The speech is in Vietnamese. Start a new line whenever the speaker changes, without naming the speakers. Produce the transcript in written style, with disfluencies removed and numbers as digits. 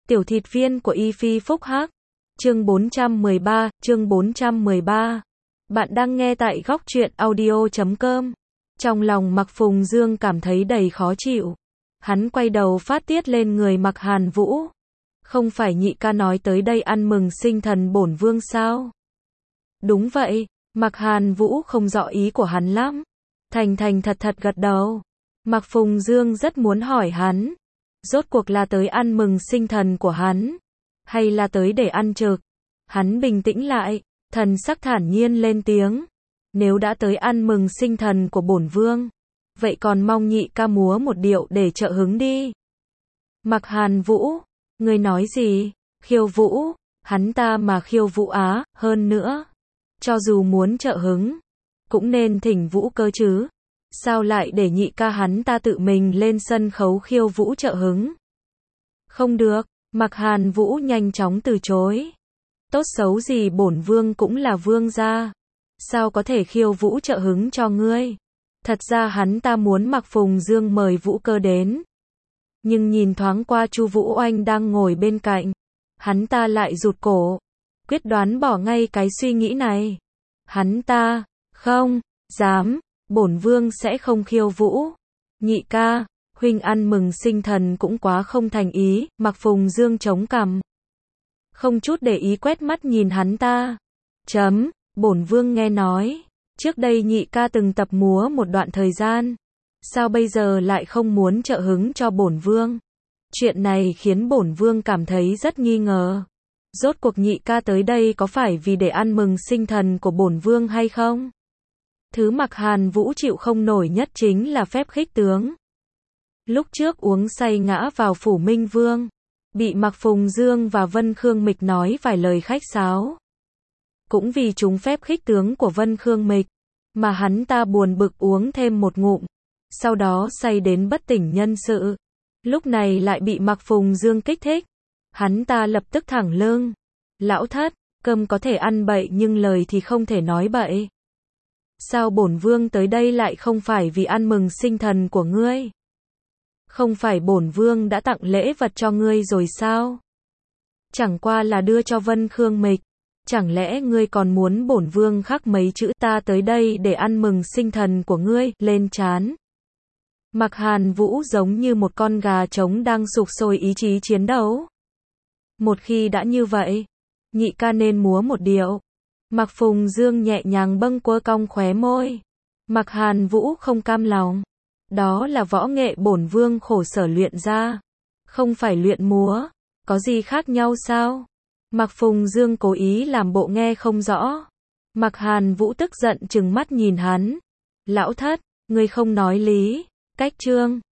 Tiểu thịt viên của Y Phi Phúc Hắc. Chương 413. Bạn đang nghe tại góc truyện audio.com. Trong lòng Mạc Phùng Dương cảm thấy đầy khó chịu. Hắn quay đầu phát tiết lên người Mạc Hàn Vũ. Không phải nhị ca nói tới đây ăn mừng sinh thần bổn vương sao? Đúng vậy, Mạc Hàn Vũ không rõ ý của hắn lắm. Thành thật gật đầu. Mạc Phùng Dương rất muốn hỏi hắn. Rốt cuộc là tới ăn mừng sinh thần của hắn, hay là tới để ăn trực? Hắn bình tĩnh lại, thần sắc thản nhiên lên tiếng. Nếu đã tới ăn mừng sinh thần của bổn vương, vậy còn mong nhị ca múa một điệu để trợ hứng đi. Mạc Hàn Vũ, ngươi nói gì? Khiêu vũ? Hắn ta mà khiêu vũ á, hơn nữa, cho dù muốn trợ hứng, cũng nên thỉnh vũ cơ chứ. Sao lại để nhị ca hắn ta tự mình lên sân khấu khiêu vũ trợ hứng? Không được, Mạc Hàn Vũ nhanh chóng từ chối. Tốt xấu gì bổn vương cũng là vương gia, sao có thể khiêu vũ trợ hứng cho ngươi? Thật ra hắn ta muốn Mạc Phùng Dương mời vũ cơ đến. Nhưng nhìn thoáng qua Chu Vũ Oanh đang ngồi bên cạnh, hắn ta lại rụt cổ, quyết đoán bỏ ngay cái suy nghĩ này. Hắn ta, không dám, bổn vương sẽ không khiêu vũ. Nhị ca, huynh ăn mừng sinh thần cũng quá không thành ý. Mạc Phùng Dương chống cằm, không chút để ý quét mắt nhìn hắn ta. Bổn vương nghe nói, trước đây nhị ca từng tập múa một đoạn thời gian. Sao bây giờ lại không muốn trợ hứng cho bổn vương? Chuyện này khiến bổn vương cảm thấy rất nghi ngờ. Rốt cuộc nhị ca tới đây có phải vì để ăn mừng sinh thần của bổn vương hay không? Thứ Mạc Hàn Vũ chịu không nổi nhất chính là phép khích tướng. Lúc trước uống say ngã vào phủ Minh Vương, bị Mạc Phùng Dương và Vân Khương Mịch nói vài lời khách sáo. Cũng vì trúng phép khích tướng của Vân Khương Mịch, mà hắn ta buồn bực uống thêm một ngụm, sau đó say đến bất tỉnh nhân sự. Lúc này lại bị Mạc Phùng Dương kích thích, hắn ta lập tức thẳng lưng. Lão thất, cơm có thể ăn bậy nhưng lời thì không thể nói bậy. Sao bổn vương tới đây lại không phải vì ăn mừng sinh thần của ngươi? Không phải bổn vương đã tặng lễ vật cho ngươi rồi sao? Chẳng qua là đưa cho Vân Khương Mịch. Chẳng lẽ ngươi còn muốn bổn vương khắc mấy chữ ta tới đây để ăn mừng sinh thần của ngươi lên trán? Mạc Hàn Vũ giống như một con gà trống đang sục sôi ý chí chiến đấu. Một khi đã như vậy, nhị ca nên múa một điệu. Mạc Phùng Dương nhẹ nhàng bâng quơ cong khóe môi. Mạc Hàn Vũ không cam lòng. Đó là võ nghệ bổn vương khổ sở luyện ra, không phải luyện múa. Có gì khác nhau sao? Mạc Phùng Dương cố ý làm bộ nghe không rõ. Mạc Hàn Vũ tức giận trừng mắt nhìn hắn. Lão thất, ngươi không nói lý. Cách chương